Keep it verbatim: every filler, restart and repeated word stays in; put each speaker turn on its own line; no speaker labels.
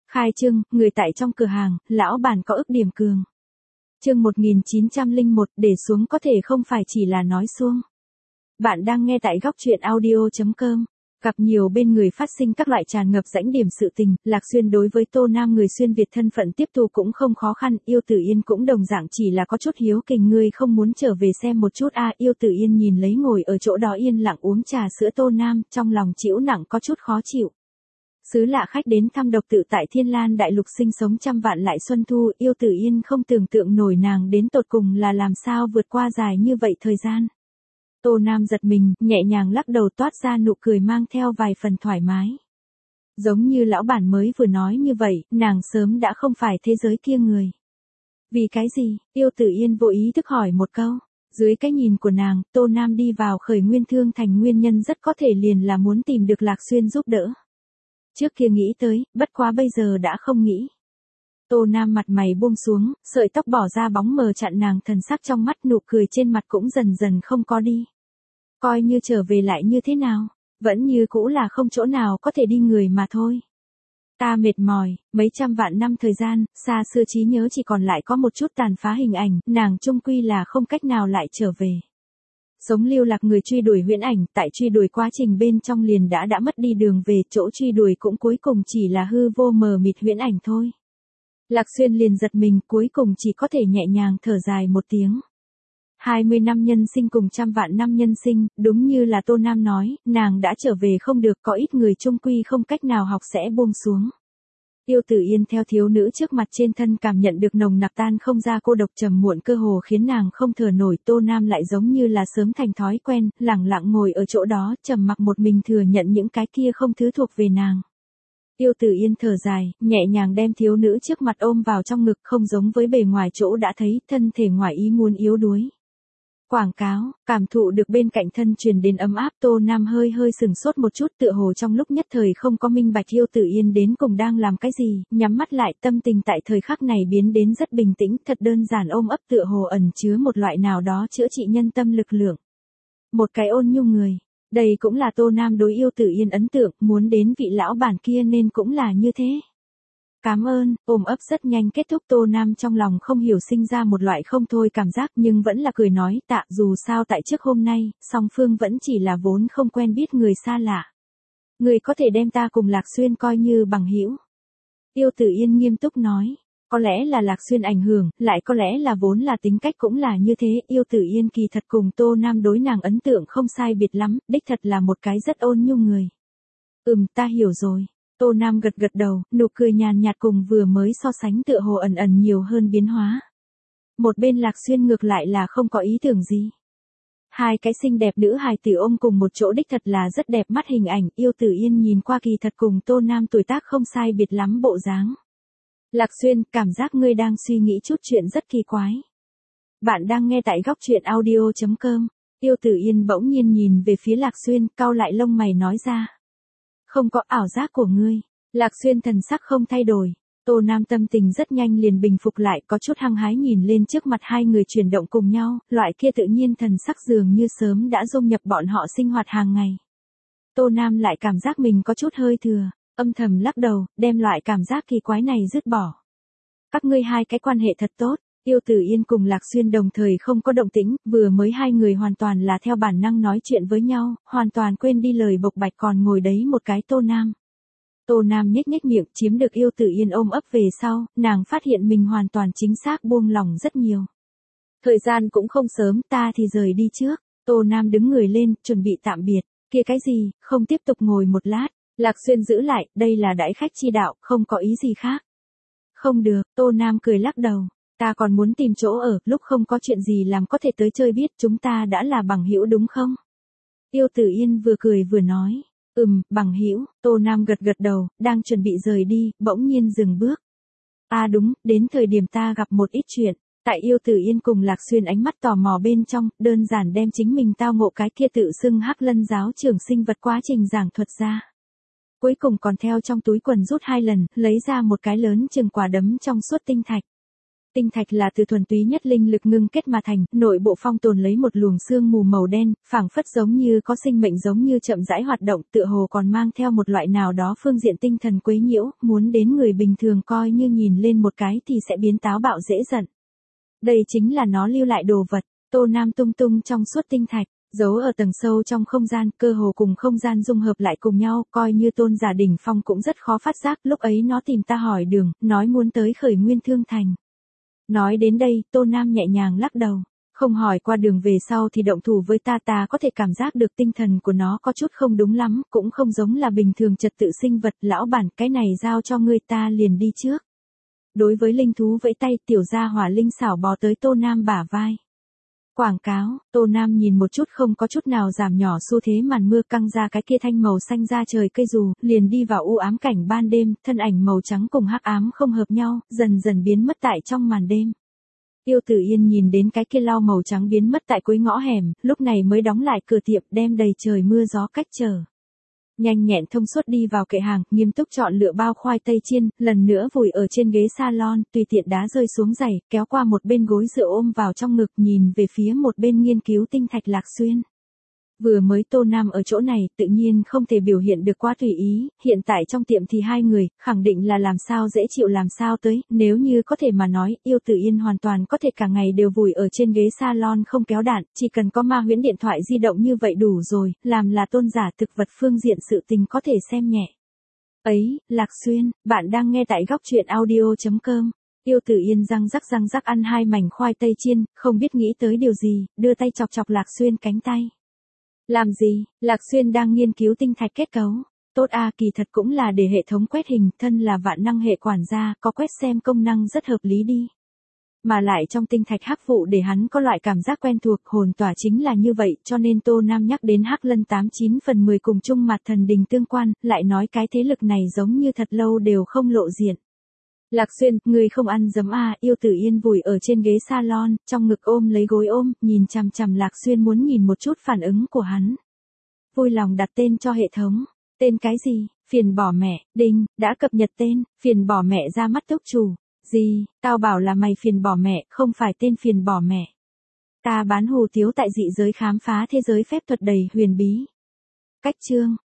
Khai trương, người tại trong cửa hàng, lão bản có ức điểm cường. Chương một nghìn chín trăm lẻ một, để xuống có thể không phải chỉ là nói suông. Bạn đang nghe tại góc truyện audio chấm com. Gặp nhiều bên người phát sinh các loại tràn ngập rãnh điểm sự tình, Lạc Xuyên đối với Tô Nam người xuyên Việt thân phận tiếp thu cũng không khó khăn, Yêu Tử Yên cũng đồng dạng chỉ là có chút hiếu kỳ, ngươi không muốn trở về xem một chút a à, Yêu Tử Yên nhìn lấy ngồi ở chỗ đó yên lặng uống trà sữa Tô Nam, trong lòng chịu nặng có chút khó chịu. Xứ lạ khách đến thăm độc tự tại Thiên Lan đại lục sinh sống trăm vạn lại xuân thu, Yêu Tử Yên không tưởng tượng nổi nàng đến tột cùng là làm sao vượt qua dài như vậy thời gian. Tô Nam giật mình, nhẹ nhàng lắc đầu toát ra nụ cười mang theo vài phần thoải mái. Giống như lão bản mới vừa nói như vậy, nàng sớm đã không phải thế giới kia người. Vì cái gì? Yêu Tử Yên vô ý thức hỏi một câu. Dưới cái nhìn của nàng, Tô Nam đi vào Khởi Nguyên Thương Thành nguyên nhân rất có thể liền là muốn tìm được Lạc Xuyên giúp đỡ. Trước kia nghĩ tới, bất quá bây giờ đã không nghĩ. Tô Nam mặt mày buông xuống, sợi tóc bỏ ra bóng mờ chặn nàng thần sắc trong mắt, nụ cười trên mặt cũng dần dần không có đi. Coi như trở về lại như thế nào, vẫn như cũ là không chỗ nào có thể đi người mà thôi. Ta mệt mỏi, mấy trăm vạn năm thời gian, xa xưa trí nhớ chỉ còn lại có một chút tàn phá hình ảnh, nàng chung quy là không cách nào lại trở về. Sống lưu lạc người truy đuổi huyễn ảnh, tại truy đuổi quá trình bên trong liền đã đã mất đi đường về, chỗ truy đuổi cũng cuối cùng chỉ là hư vô mờ mịt huyễn ảnh thôi. Lạc Xuyên liền giật mình, cuối cùng chỉ có thể nhẹ nhàng thở dài một tiếng. hai mươi năm nhân sinh cùng trăm vạn năm nhân sinh, đúng như là Tô Nam nói, nàng đã trở về không được, có ít người chung quy không cách nào học sẽ buông xuống. Yêu Tử Yên theo thiếu nữ trước mặt trên thân cảm nhận được nồng nặc tan không ra cô độc trầm muộn cơ hồ khiến nàng không thở nổi. Tô Nam lại giống như là sớm thành thói quen, lẳng lặng ngồi ở chỗ đó, trầm mặc một mình thừa nhận những cái kia không thứ thuộc về nàng. Yêu Tử Yên thở dài, nhẹ nhàng đem thiếu nữ trước mặt ôm vào trong ngực, không giống với bề ngoài chỗ đã thấy, thân thể ngoài ý muốn yếu đuối. Quảng cáo, cảm thụ được bên cạnh thân truyền đến ấm áp, Tô Nam hơi hơi sừng sốt một chút, tựa hồ trong lúc nhất thời không có minh bạch Yêu Tử Yên đến cùng đang làm cái gì, nhắm mắt lại, tâm tình tại thời khắc này biến đến rất bình tĩnh, thật đơn giản ôm ấp tựa hồ ẩn chứa một loại nào đó chữa trị nhân tâm lực lượng. Một cái ôn nhu người, đây cũng là Tô Nam đối Yêu Tử Yên ấn tượng, muốn đến vị lão bản kia nên cũng là như thế. Cảm ơn, ôm ấp rất nhanh kết thúc, Tô Nam trong lòng không hiểu sinh ra một loại không thôi cảm giác, nhưng vẫn là cười nói tạ, dù sao tại trước hôm nay, song phương vẫn chỉ là vốn không quen biết người xa lạ. Người có thể đem ta cùng Lạc Xuyên coi như bằng hữu. Yêu Tử Yên nghiêm túc nói, có lẽ là Lạc Xuyên ảnh hưởng, lại có lẽ là vốn là tính cách cũng là như thế. Yêu Tử Yên kỳ thật cùng Tô Nam đối nàng ấn tượng không sai biệt lắm, đích thật là một cái rất ôn nhu người. Ừm, ta hiểu rồi. Tô Nam gật gật đầu, nụ cười nhàn nhạt cùng vừa mới so sánh tựa hồ ẩn ẩn nhiều hơn biến hóa. Một bên Lạc Xuyên ngược lại là không có ý tưởng gì. Hai cái xinh đẹp nữ hài tử ôm cùng một chỗ đích thật là rất đẹp mắt hình ảnh, Yêu Tử Yên nhìn qua kỳ thật cùng Tô Nam tuổi tác không sai biệt lắm bộ dáng. Lạc Xuyên, cảm giác ngươi đang suy nghĩ chút chuyện rất kỳ quái. Bạn đang nghe tại góc truyện audio chấm com. Yêu Tử Yên bỗng nhiên nhìn về phía Lạc Xuyên, cau lại lông mày nói ra. Không có ảo giác của ngươi. Lạc Xuyên thần sắc không thay đổi. Tô Nam tâm tình rất nhanh liền bình phục lại, có chút hăng hái nhìn lên trước mặt hai người chuyển động cùng nhau, loại kia tự nhiên thần sắc dường như sớm đã dung nhập bọn họ sinh hoạt hàng ngày. Tô Nam lại cảm giác mình có chút hơi thừa, âm thầm lắc đầu, đem loại cảm giác kỳ quái này dứt bỏ. Các ngươi hai cái quan hệ thật tốt. Yêu Tử Yên cùng Lạc Xuyên đồng thời không có động tĩnh, vừa mới hai người hoàn toàn là theo bản năng nói chuyện với nhau, hoàn toàn quên đi lời bộc bạch, còn ngồi đấy một cái Tô Nam. Tô Nam nhếch nhếch miệng, chiếm được Yêu Tử Yên ôm ấp về sau, nàng phát hiện mình hoàn toàn chính xác buông lỏng rất nhiều. Thời gian cũng không sớm, ta thì rời đi trước. Tô Nam đứng người lên, chuẩn bị tạm biệt. Kia cái gì, không tiếp tục ngồi một lát. Lạc Xuyên giữ lại, đây là đãi khách chi đạo, không có ý gì khác. Không được, Tô Nam cười lắc đầu. Ta còn muốn tìm chỗ ở, lúc không có chuyện gì làm có thể tới chơi biết, chúng ta đã là bằng hữu đúng không? Yêu Tử Yên vừa cười vừa nói, ừm, bằng hữu. Tô Nam gật gật đầu, đang chuẩn bị rời đi, bỗng nhiên dừng bước. À đúng, đến thời điểm ta gặp một ít chuyện. Tại Yêu Tử Yên cùng Lạc Xuyên ánh mắt tò mò bên trong, đơn giản đem chính mình tao ngộ cái kia tự xưng Hắc Lân giáo trưởng sinh vật quá trình giảng thuật ra. Cuối cùng còn theo trong túi quần rút hai lần, lấy ra một cái lớn chừng quả đấm trong suốt tinh thạch. Tinh thạch là từ thuần túy nhất linh lực ngưng kết mà thành, nội bộ phong tồn lấy một luồng sương mù màu đen, phảng phất giống như có sinh mệnh, giống như chậm rãi hoạt động, tựa hồ còn mang theo một loại nào đó phương diện tinh thần quấy nhiễu, muốn đến người bình thường coi như nhìn lên một cái thì sẽ biến táo bạo dễ giận. Đây chính là nó lưu lại đồ vật. Tô Nam tung tung trong suốt tinh thạch, giấu ở tầng sâu trong không gian, cơ hồ cùng không gian dung hợp lại cùng nhau, coi như Tôn Giả Đỉnh Phong cũng rất khó phát giác. Lúc ấy nó tìm ta hỏi đường, nói muốn tới Khởi Nguyên Thương Thành. Nói đến đây, Tô Nam nhẹ nhàng lắc đầu, không hỏi qua đường về sau thì động thủ với ta, ta có thể cảm giác được tinh thần của nó có chút không đúng lắm, cũng không giống là bình thường trật tự sinh vật. Lão bản, cái này giao cho ngươi, ta liền đi trước. Đối với linh thú vẫy tay, tiểu gia hỏa linh xảo bò tới Tô Nam bả vai. Quảng cáo. Tô Nam nhìn một chút không có chút nào giảm nhỏ xu thế màn mưa, căng ra cái kia thanh màu xanh da trời cây dù, liền đi vào u ám cảnh ban đêm, thân ảnh màu trắng cùng hắc ám không hợp nhau, dần dần biến mất tại trong màn đêm. Tiêu Tử Yên nhìn đến cái kia lau màu trắng biến mất tại cuối ngõ hẻm, lúc này mới đóng lại cửa tiệm, đem đầy trời mưa gió cách trở. Nhanh nhẹn thông suốt đi vào kệ hàng, nghiêm túc chọn lựa bao khoai tây chiên, lần nữa vùi ở trên ghế salon, tùy tiện đá rơi xuống giày, kéo qua một bên gối dựa ôm vào trong ngực, nhìn về phía một bên nghiên cứu tinh thạch Lạc Xuyên. Vừa mới Tô Nam ở chỗ này, tự nhiên không thể biểu hiện được quá tùy ý, hiện tại trong tiệm thì hai người, khẳng định là làm sao dễ chịu làm sao tới, nếu như có thể mà nói, Yêu Tử Yên hoàn toàn có thể cả ngày đều vùi ở trên ghế salon không kéo đạn, chỉ cần có ma huyễn điện thoại di động như vậy đủ rồi, làm là tôn giả thực vật phương diện sự tình có thể xem nhẹ. Ấy, Lạc Xuyên, bạn đang nghe tại góc truyện audio chấm com. Yêu Tử Yên răng rắc răng rắc ăn hai mảnh khoai tây chiên, không biết nghĩ tới điều gì, đưa tay chọc chọc Lạc Xuyên cánh tay. Làm gì? Lạc Xuyên đang nghiên cứu tinh thạch kết cấu. Tốt a, kỳ thật cũng là để hệ thống quét hình, thân là vạn năng hệ quản gia, có quét xem công năng rất hợp lý đi. Mà lại trong tinh thạch hắc vụ để hắn có loại cảm giác quen thuộc, hồn tỏa chính là như vậy, cho nên Tô Nam nhắc đến Hắc Lân tám chín phần mười cùng chung mặt thần đình tương quan, lại nói cái thế lực này giống như thật lâu đều không lộ diện. Lạc Xuyên, người không ăn dấm à, Yêu Tử Yên vùi ở trên ghế salon, trong ngực ôm lấy gối ôm, nhìn chằm chằm Lạc Xuyên muốn nhìn một chút phản ứng của hắn. Vui lòng đặt tên cho hệ thống. Tên cái gì? Phiền bỏ mẹ, đinh, đã cập nhật tên, phiền bỏ mẹ ra mắt túc chủ. Gì, tao bảo là mày phiền bỏ mẹ, không phải tên phiền bỏ mẹ. Ta bán hủ tiếu tại dị giới khám phá thế giới phép thuật đầy huyền bí. Cách chương,